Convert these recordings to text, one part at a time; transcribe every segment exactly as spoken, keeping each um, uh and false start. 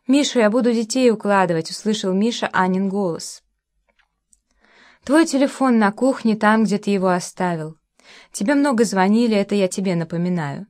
«Миша, я буду детей укладывать», — услышал Миша Анин голос. «Твой телефон на кухне, там, где ты его оставил. Тебе много звонили, это я тебе напоминаю».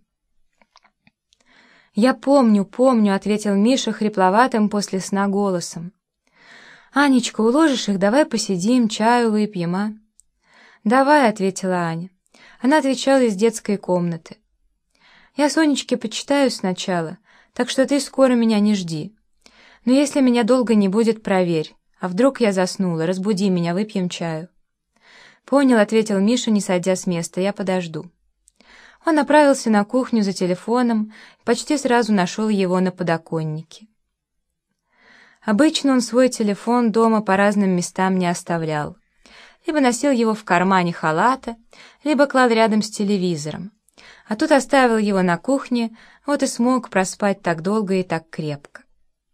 «Я помню, помню», — ответил Миша хрипловатым после сна голосом. «Анечка, уложишь их, давай посидим, чаю выпьем, а?» «Давай», — ответила Аня. Она отвечала из детской комнаты. «Я Сонечке почитаю сначала, так что ты скоро меня не жди. Но если меня долго не будет, проверь. А вдруг я заснула, разбуди меня, выпьем чаю». «Понял», — ответил Миша, не сойдя с места, — «я подожду». Он направился на кухню за телефоном и почти сразу нашел его на подоконнике. Обычно он свой телефон дома по разным местам не оставлял. Либо носил его в кармане халата, либо клал рядом с телевизором. А тут оставил его на кухне, вот и смог проспать так долго и так крепко.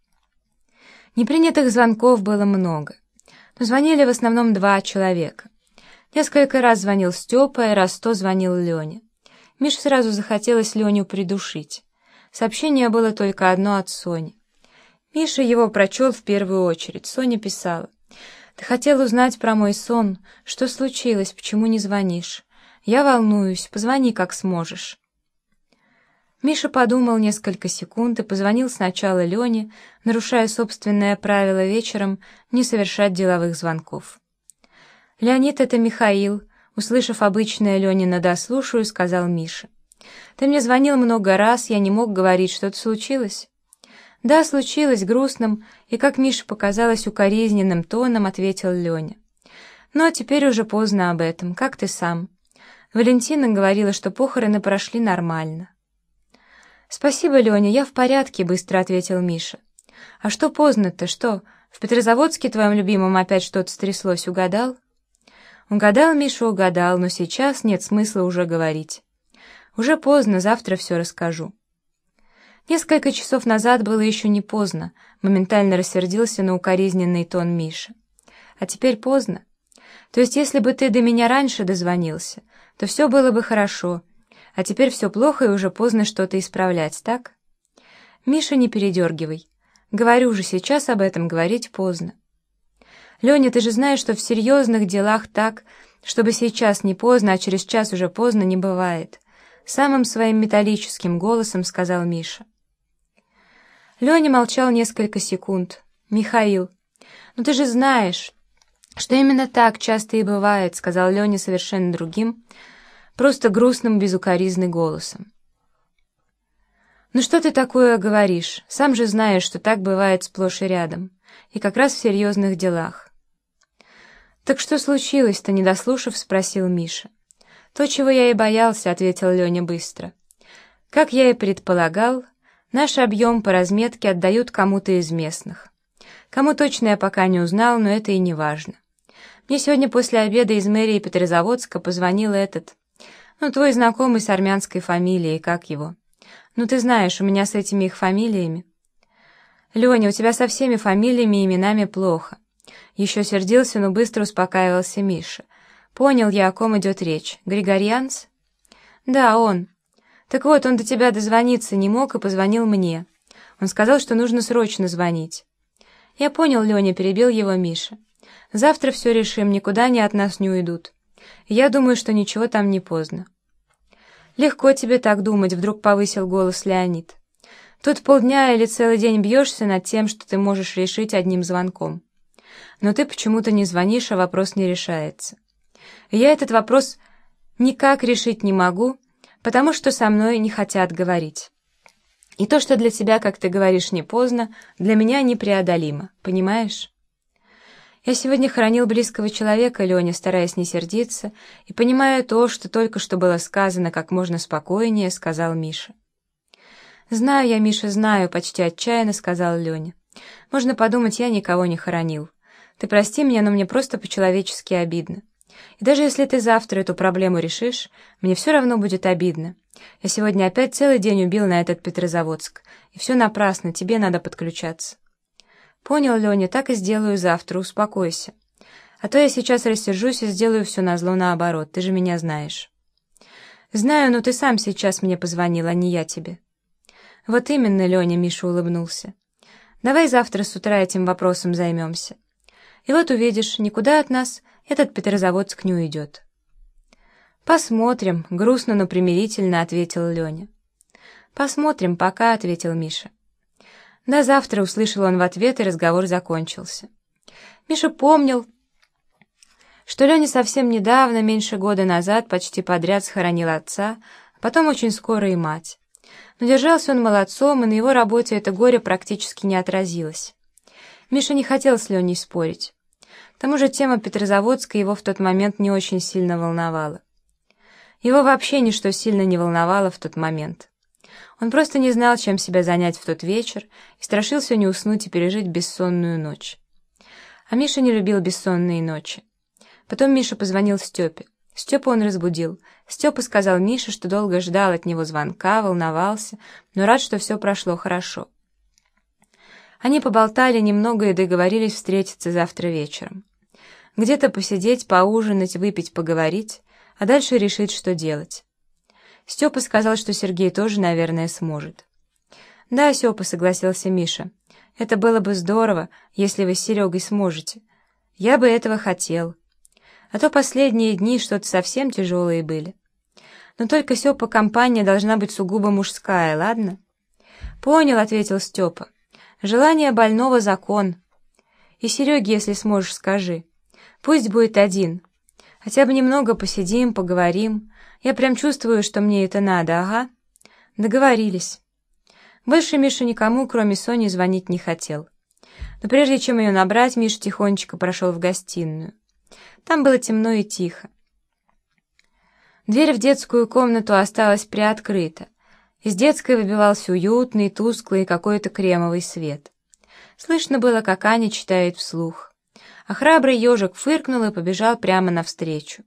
Непринятых звонков было много, но звонили в основном два человека. Несколько раз звонил Степа, и раз сто звонил Леня. Мише сразу захотелось Леню придушить. Сообщение было только одно от Сони. Миша его прочел в первую очередь. Соня писала: «Ты хотел узнать про мой сон. Что случилось? Почему не звонишь? Я волнуюсь. Позвони, как сможешь». Миша подумал несколько секунд и позвонил сначала Лене, нарушая собственное правило вечером не совершать деловых звонков. «Леонид, это Михаил», — услышав обычное Ленина «да, слушаю», сказал Миша. «Ты мне звонил много раз, я не мог говорить, что-то случилось?» «Да, случилось», — грустным и, как Мише показалось, укоризненным тоном ответил Леня. «Но теперь уже поздно об этом, как ты сам?» Валентина говорила, что похороны прошли нормально. «Спасибо, Леня, я в порядке», — быстро ответил Миша. «А что поздно-то, что? В Петрозаводске твоем любимом опять что-то стряслось, угадал?» «Угадал, Миша, угадал, но сейчас нет смысла уже говорить. Уже поздно, завтра все расскажу». Несколько часов назад было еще не поздно, моментально рассердился на укоризненный тон Миши. «А теперь поздно. То есть, если бы ты до меня раньше дозвонился, то все было бы хорошо, а теперь все плохо и уже поздно что-то исправлять, так?» «Миша, не передергивай. Говорю же, сейчас об этом говорить поздно». «Леня, ты же знаешь, что в серьезных делах так, чтобы сейчас не поздно, а через час уже поздно, не бывает», — самым своим металлическим голосом сказал Миша. Леня молчал несколько секунд. «Михаил, ну ты же знаешь, что именно так часто и бывает», — сказал Леня совершенно другим, просто грустным, безукоризным голосом. «Ну что ты такое говоришь? Сам же знаешь, что так бывает сплошь и рядом, и как раз в серьезных делах». «Так что случилось-то?» — не дослушав, спросил Миша. «То, чего я и боялся», — ответил Леня быстро. «Как я и предполагал, наш объем по разметке отдают кому-то из местных. Кому точно я пока не узнал, но это и не важно. Мне сегодня после обеда из мэрии Петрозаводска позвонил этот, ну, твой знакомый с армянской фамилией, как его. Ну, ты знаешь, у меня с этими их фамилиями». «Леня, у тебя со всеми фамилиями и именами плохо». Еще сердился, но быстро успокаивался Миша. «Понял я, о ком идет речь. Григорьянц?» «Да, он. Так вот, он до тебя дозвониться не мог и позвонил мне. Он сказал, что нужно срочно звонить». «Я понял, Леня», — перебил его Миша. «Завтра все решим, никуда они от нас не уйдут. Я думаю, что ничего там не поздно». «Легко тебе так думать», — вдруг повысил голос Леонид. «Тут полдня или целый день бьешься над тем, что ты можешь решить одним звонком. Но ты почему-то не звонишь, а вопрос не решается. Я этот вопрос никак решить не могу, потому что со мной не хотят говорить. И то, что для тебя, как ты говоришь, не поздно, для меня непреодолимо, понимаешь? Я сегодня хоронил близкого человека, Леня, стараясь не сердиться, и понимая то, что только что было сказано как можно спокойнее, сказал Миша. «Знаю я, Миша, знаю», — почти отчаянно сказал Леня. «Можно подумать, я никого не хоронил. Ты прости меня, но мне просто по-человечески обидно. И даже если ты завтра эту проблему решишь, мне все равно будет обидно. Я сегодня опять целый день убил на этот Петрозаводск, и все напрасно, тебе надо подключаться». «Понял, Леня, так и сделаю завтра, успокойся. А то я сейчас рассержусь и сделаю все назло наоборот, ты же меня знаешь». «Знаю, но ты сам сейчас мне позвонил, а не я тебе». «Вот именно, Леня», — Миша улыбнулся. Давай завтра с утра этим вопросом займемся. И вот увидишь, никуда от нас этот Петрозаводск не уйдет». «Посмотрим», — грустно, но примирительно ответил Леня. «Посмотрим пока», — ответил Миша. «До завтра», — услышал он в ответ, и разговор закончился. Миша помнил, что Леня совсем недавно, меньше года назад, почти подряд схоронил отца, а потом очень скоро и мать. Но держался он молодцом, и на его работе это горе практически не отразилось. Миша не хотел с Леней спорить. К тому же тема Петрозаводска его в тот момент не очень сильно волновала. Его вообще ничто сильно не волновало в тот момент. Он просто не знал, чем себя занять в тот вечер, и страшился не уснуть и пережить бессонную ночь. А Миша не любил бессонные ночи. Потом Миша позвонил Степе. Степу он разбудил. Степа сказал Мише, что долго ждал от него звонка, волновался, но рад, что все прошло хорошо. Они поболтали немного и договорились встретиться завтра вечером. Где-то посидеть, поужинать, выпить, поговорить, а дальше решить, что делать. Степа сказал, что Сергей тоже, наверное, сможет. «Да, Степа», — согласился Миша, — «это было бы здорово, если вы с Серегой сможете. Я бы этого хотел. А то последние дни что-то совсем тяжелые были. Но только, Степа, компания должна быть сугубо мужская, ладно?» «Понял», — ответил Степа. «Желание больного — закон. И Сереге, если сможешь, скажи. Пусть будет один. Хотя бы немного посидим, поговорим. Я прям чувствую, что мне это надо, ага». Договорились. Больше Миша никому, кроме Сони, звонить не хотел. Но прежде чем ее набрать, Миша тихонечко прошел в гостиную. Там было темно и тихо. Дверь в детскую комнату осталась приоткрыта. Из детской выбивался уютный, тусклый какой-то кремовый свет. Слышно было, как Аня читает вслух. А храбрый ежик фыркнул и побежал прямо навстречу.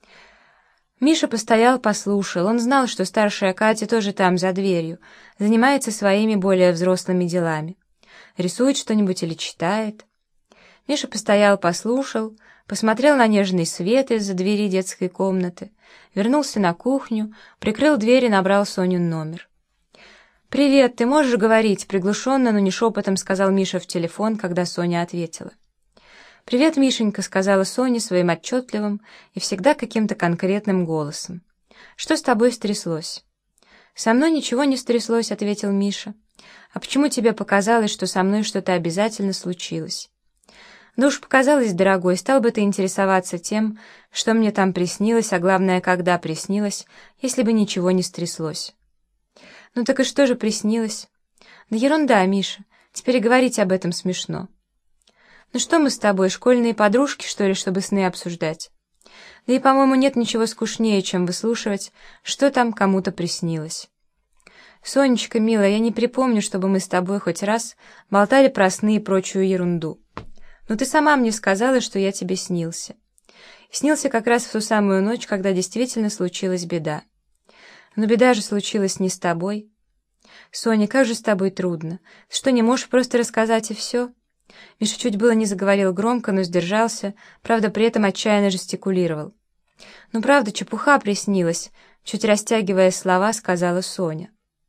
Миша постоял, послушал. Он знал, что старшая Катя тоже там, за дверью, занимается своими более взрослыми делами. Рисует что-нибудь или читает. Миша постоял, послушал, посмотрел на нежный свет из-за двери детской комнаты, вернулся на кухню, прикрыл дверь и набрал Сонин номер. «Привет, ты можешь говорить?» — приглушенно, но не шепотом сказал Миша в телефон, когда Соня ответила. «Привет, Мишенька», — сказала Соня своим отчетливым и всегда каким-то конкретным голосом. «Что с тобой стряслось?» «Со мной ничего не стряслось», — ответил Миша. «А почему тебе показалось, что со мной что-то обязательно случилось?» «Да уж показалось, дорогой, стал бы ты интересоваться тем, что мне там приснилось, а главное, когда приснилось, если бы ничего не стряслось». «Ну так и что же приснилось?» «Да ерунда, Миша, теперь и говорить об этом смешно». «Ну что мы с тобой, школьные подружки, что ли, чтобы сны обсуждать? Да и, по-моему, нет ничего скучнее, чем выслушивать, что там кому-то приснилось». «Сонечка, милая, я не припомню, чтобы мы с тобой хоть раз болтали про сны и прочую ерунду. Но ты сама мне сказала, что я тебе снился. И снился как раз в ту самую ночь, когда действительно случилась беда. Но беда же случилась не с тобой. Соня, как же с тобой трудно. Ты что, не можешь просто рассказать и все?» Миша чуть было не заговорил громко, но сдержался, правда, при этом отчаянно жестикулировал. «Ну, правда, чепуха приснилась», — чуть растягивая слова, сказала Соня.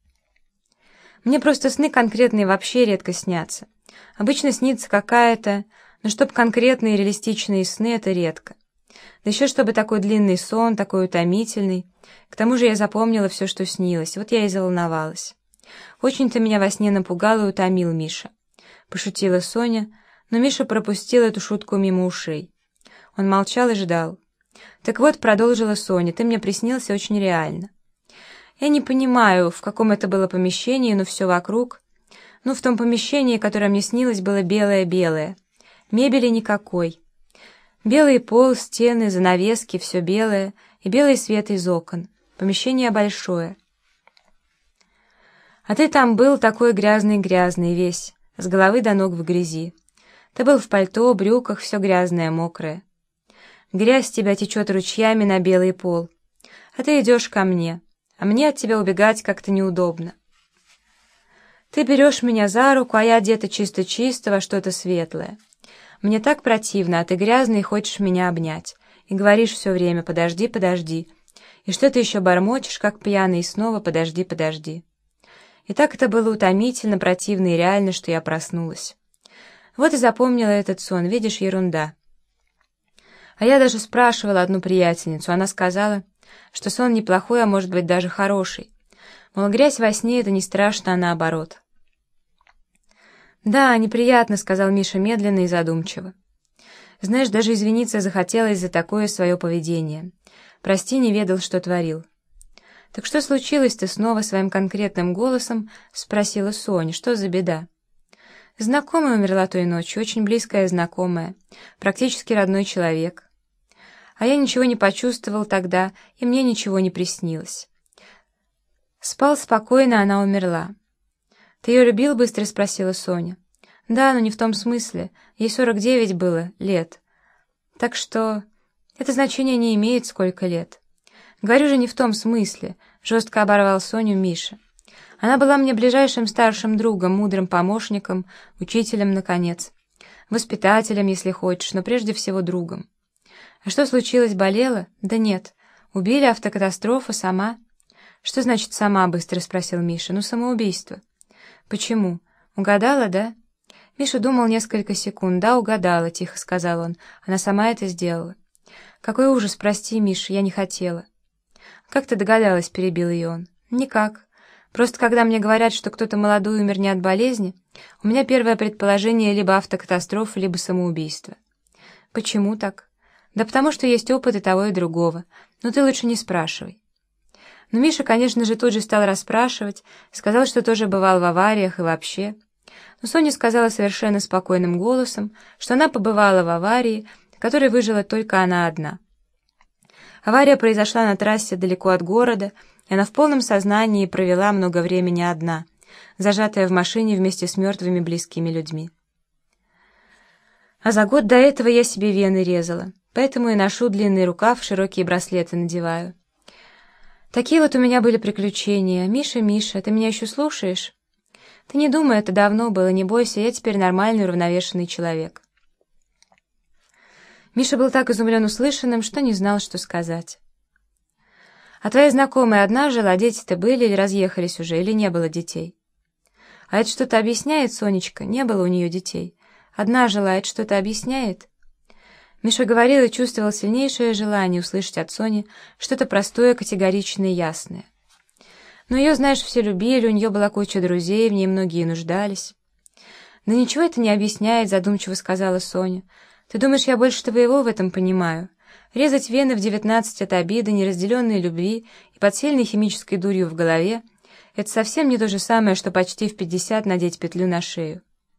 «Мне просто сны конкретные вообще редко снятся. Обычно снится какая-то, но чтоб конкретные реалистичные сны — это редко. Да еще чтобы такой длинный сон, такой утомительный. К тому же я запомнила все, что снилось, вот я и заволновалась. Очень ты меня во сне напугал и утомил, Миша». Пошутила Соня, но Миша пропустил эту шутку мимо ушей. Он молчал и ждал. «Так вот», — продолжила Соня, — «ты мне приснился очень реально. Я не понимаю, в каком это было помещении, но все вокруг. Ну, в том помещении, которое мне снилось, было белое-белое. Мебели никакой. Белый пол, стены, занавески, все белое, и белый свет из окон. Помещение большое. А ты там был такой грязный-грязный весь, с головы до ног в грязи. Ты был в пальто, брюках, все грязное, мокрое. Грязь тебя течет ручьями на белый пол. А ты идешь ко мне, а мне от тебя убегать как-то неудобно. Ты берешь меня за руку, а я одета чисто-чисто во что-то светлое. Мне так противно, а ты грязный и хочешь меня обнять. И говоришь все время: подожди, подожди. И что ты еще бормочешь, как пьяный, и снова подожди, подожди. И так это было утомительно, противно и реально, что я проснулась. Вот и запомнила этот сон, видишь, ерунда. А я даже спрашивала одну приятельницу, она сказала, что сон неплохой, а может быть даже хороший. Мол, грязь во сне — это не страшно, а наоборот. «Да, неприятно», — сказал Миша медленно и задумчиво. «Знаешь, даже извиниться захотелось за такое свое поведение. Прости, не ведал, что творил». «Так что случилось-то снова?» — своим конкретным голосом спросила Соня. «Что за беда?» «Знакомая умерла той ночью, очень близкая знакомая, практически родной человек. А я ничего не почувствовал тогда, и мне ничего не приснилось. Спал спокойно, она умерла». «Ты ее любил?» — быстро спросила Соня. «Да, но не в том смысле. Ей сорок девять было лет. Так что это значение не имеет, сколько лет». «Говорю же, не в том смысле», — жестко оборвал Соню Миша. «Она была мне ближайшим старшим другом, мудрым помощником, учителем, наконец. Воспитателем, если хочешь, но прежде всего другом». «А что случилось, болела?» «Да нет. Убили, автокатастрофа, сама». «Что значит «сама»?» — быстро спросил Миша. «Ну, самоубийство». «Почему? Угадала, да?» Миша думал несколько секунд. «Да, угадала», — тихо сказал он. «Она сама это сделала». «Какой ужас, прости, Миша, я не хотела». «Как ты догадалась?» — перебил ее он. «Никак. Просто когда мне говорят, что кто-то молодой умер не от болезни, у меня первое предположение либо автокатастрофа, либо самоубийство». «Почему так?» «Да потому что есть опыт и того, и другого. Но ты лучше не спрашивай». Но Миша, конечно же, тут же стал расспрашивать, сказал, что тоже бывал в авариях и вообще. Но Соня сказала совершенно спокойным голосом, что она побывала в аварии, в которой выжила только она одна. Авария произошла на трассе далеко от города, и она в полном сознании провела много времени одна, зажатая в машине вместе с мертвыми близкими людьми. А за год до этого я себе вены резала, поэтому и ношу длинный рукав, широкие браслеты надеваю. Такие вот у меня были приключения. Миша, Миша, ты меня еще слушаешь? Ты не думай, это давно было, не бойся, я теперь нормальный, уравновешенный человек. Миша был так изумлен услышанным, что не знал, что сказать. А твоя знакомая одна жила, дети-то были или разъехались уже, или не было детей? А это что-то объясняет, Сонечка? Не было у нее детей. Одна жила, это что-то объясняет? Миша говорил и чувствовал сильнейшее желание услышать от Сони что-то простое, категоричное и ясное. Но ее, знаешь, все любили, у нее была куча друзей, в ней многие нуждались. «Да ничего это не объясняет», — задумчиво сказала Соня. «Ты думаешь, я больше твоего в этом понимаю? Резать вены в девятнадцать от обиды, неразделенной любви и под сильной химической дурью в голове — это совсем не то же самое, что почти в пятьдесят надеть петлю на шею».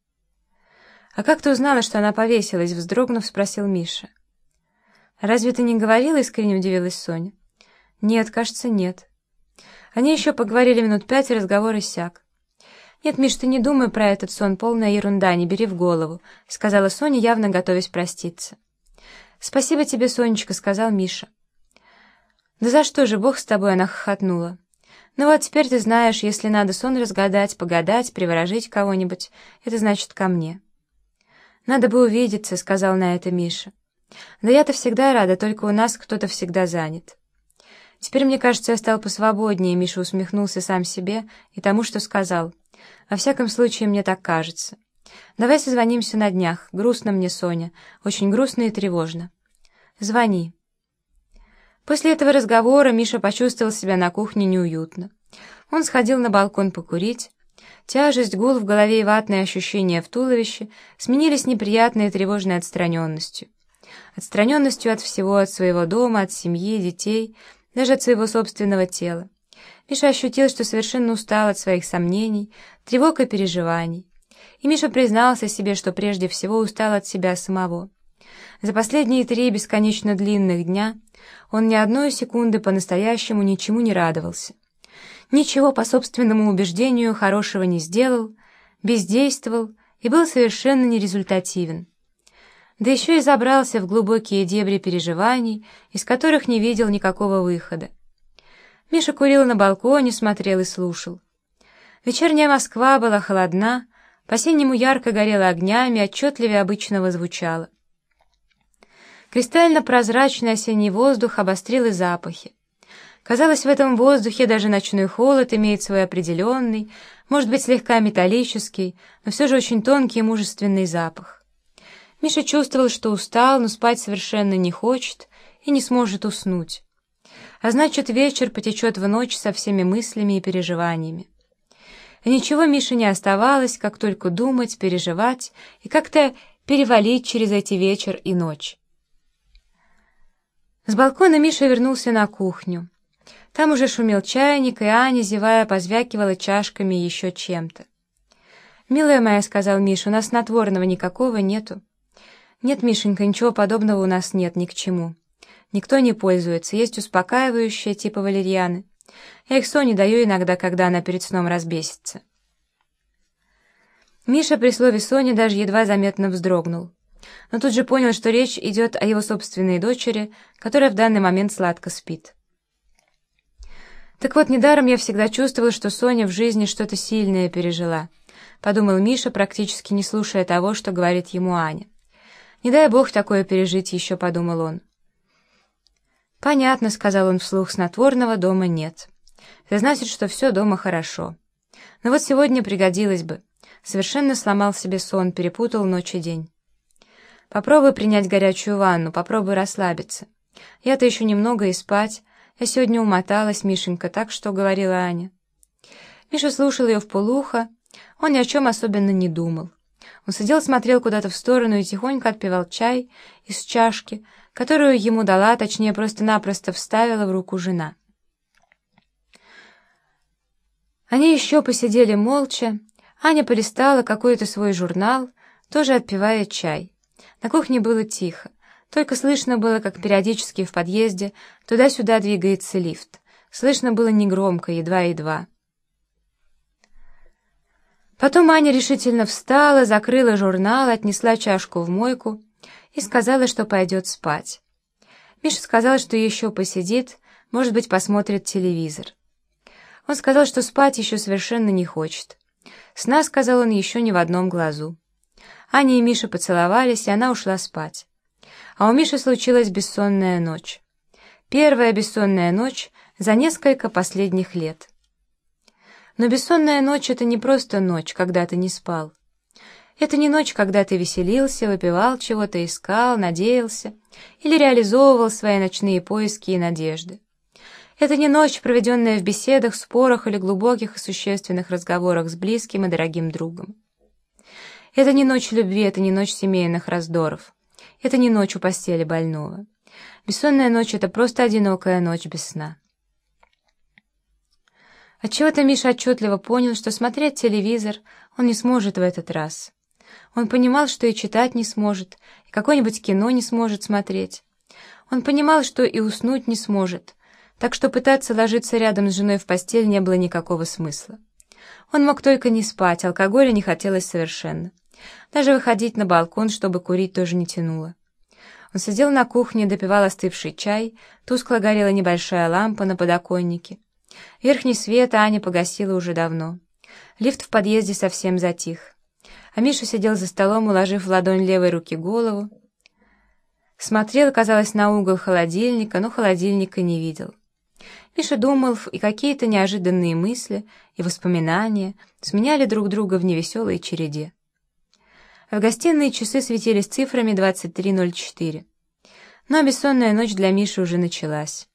«А как ты узнала, что она повесилась?» — вздрогнув, спросил Миша. «Разве ты не говорила?» — искренне удивилась Соня. «Нет, кажется, нет». Они еще поговорили минут пять, и разговор иссяк. «Нет, Миш, ты не думай про этот сон, полная ерунда, не бери в голову», — сказала Соня, явно готовясь проститься. «Спасибо тебе, Сонечка», — сказал Миша. «Да за что же, Бог с тобой», — она хохотнула. «Ну вот теперь ты знаешь, если надо сон разгадать, погадать, приворожить кого-нибудь, это значит ко мне». «Надо бы увидеться», — сказал на это Миша. «Да я-то всегда рада, только у нас кто-то всегда занят». «Теперь, мне кажется, я стал посвободнее», — Миша усмехнулся сам себе и тому, что сказал. «Во всяком случае, мне так кажется. Давай созвонимся на днях. Грустно мне, Соня, очень грустно и тревожно». «Звони». После этого разговора Миша почувствовал себя на кухне неуютно. Он сходил на балкон покурить. Тяжесть, гул в голове и ватные ощущения в туловище сменились неприятной и тревожной отстраненностью. Отстраненностью от всего, от своего дома, от семьи, детей, даже от своего собственного тела. Миша ощутил, что совершенно устал от своих сомнений, тревог и переживаний. И Миша признался себе, что прежде всего устал от себя самого. За последние три бесконечно длинных дня он ни одной секунды по-настоящему ничему не радовался. Ничего по собственному убеждению хорошего не сделал, бездействовал и был совершенно нерезультативен. Да еще и забрался в глубокие дебри переживаний, из которых не видел никакого выхода. Миша курил на балконе, смотрел и слушал. Вечерняя Москва была холодна, по-осеннему ярко горела огнями, отчетливее обычного звучала. Кристально-прозрачный осенний воздух обострил и запахи. Казалось, в этом воздухе даже ночной холод имеет свой определенный, Может быть, слегка металлический, но все же очень тонкий и мужественный запах. Миша чувствовал, что устал, но спать совершенно не хочет и не сможет уснуть. А значит, вечер потечет в ночь со всеми мыслями и переживаниями. И ничего Мише не оставалось, как только думать, переживать и как-то перевалить через эти вечер и ночь. С балкона Миша вернулся на кухню. Там уже шумел чайник, и Аня, зевая, позвякивала чашками и еще чем-то. «Милая моя», — сказал Миша, — «у нас снотворного никакого нету». «Нет, Мишенька, ничего подобного у нас нет, ни к чему. Никто не пользуется, есть успокаивающие, типа валерьяны. Я их Соне даю иногда, когда она перед сном разбесится». Миша при слове «Соня» даже едва заметно вздрогнул, но тут же понял, что речь идет о его собственной дочери, которая в данный момент сладко спит. «Так вот, недаром я всегда чувствовал, что Соня в жизни что-то сильное пережила», — подумал Миша, практически не слушая того, что говорит ему Аня. «Не дай бог такое пережить еще», — подумал он. «Понятно», — сказал он вслух, — «снотворного дома нет. Это значит, что все дома хорошо. Но вот сегодня пригодилось бы. Совершенно сломал себе сон, перепутал ночь и день. Попробуй принять горячую ванну, попробуй расслабиться. Я-то еще немного и спать. Я сегодня умоталась, Мишенька, так что», — говорила Аня. Миша слушал ее вполуха, он ни о чем особенно не думал. Он сидел, смотрел куда-то в сторону и тихонько отпивал чай из чашки, которую ему дала, точнее, просто-напросто вставила в руку жена. Они еще посидели молча. Аня полистала какой-то свой журнал, тоже отпивая чай. На кухне было тихо, только слышно было, как периодически в подъезде туда-сюда двигается лифт. Слышно было негромко, едва-едва. Потом Аня решительно встала, закрыла журнал, отнесла чашку в мойку и сказала, что пойдет спать. Миша сказал, что еще посидит, может быть, посмотрит телевизор. Он сказал, что спать еще совершенно не хочет. Сна, сказал он, еще ни в одном глазу. Аня и Миша поцеловались, и она ушла спать. А у Миши случилась бессонная ночь. Первая бессонная ночь за несколько последних лет. Но бессонная ночь — это не просто ночь, когда ты не спал. Это не ночь, когда ты веселился, выпивал чего-то, искал, надеялся или реализовывал свои ночные поиски и надежды. Это не ночь, проведенная в беседах, спорах или глубоких и существенных разговорах с близким и дорогим другом. Это не ночь любви, это не ночь семейных раздоров. Это не ночь у постели больного. Бессонная ночь — это просто одинокая ночь без сна. Отчего-то Миша отчетливо понял, что смотреть телевизор он не сможет в этот раз. Он понимал, что и читать не сможет, и какое-нибудь кино не сможет смотреть. Он понимал, что и уснуть не сможет, так что пытаться ложиться рядом с женой в постель не было никакого смысла. Он мог только не спать, алкоголя не хотелось совершенно. Даже выходить на балкон, чтобы курить, тоже не тянуло. Он сидел на кухне, допивал остывший чай, тускло горела небольшая лампа на подоконнике. Верхний свет Аня погасила уже давно. Лифт в подъезде совсем затих. А Миша сидел за столом, уложив в ладонь левой руки голову. Смотрел, казалось, на угол холодильника, но холодильника не видел. Миша думал, и какие-то неожиданные мысли и воспоминания сменяли друг друга в невеселой череде. В гостиной часы светились цифрами двадцать три ноль четыре. Но бессонная ночь для Миши уже началась.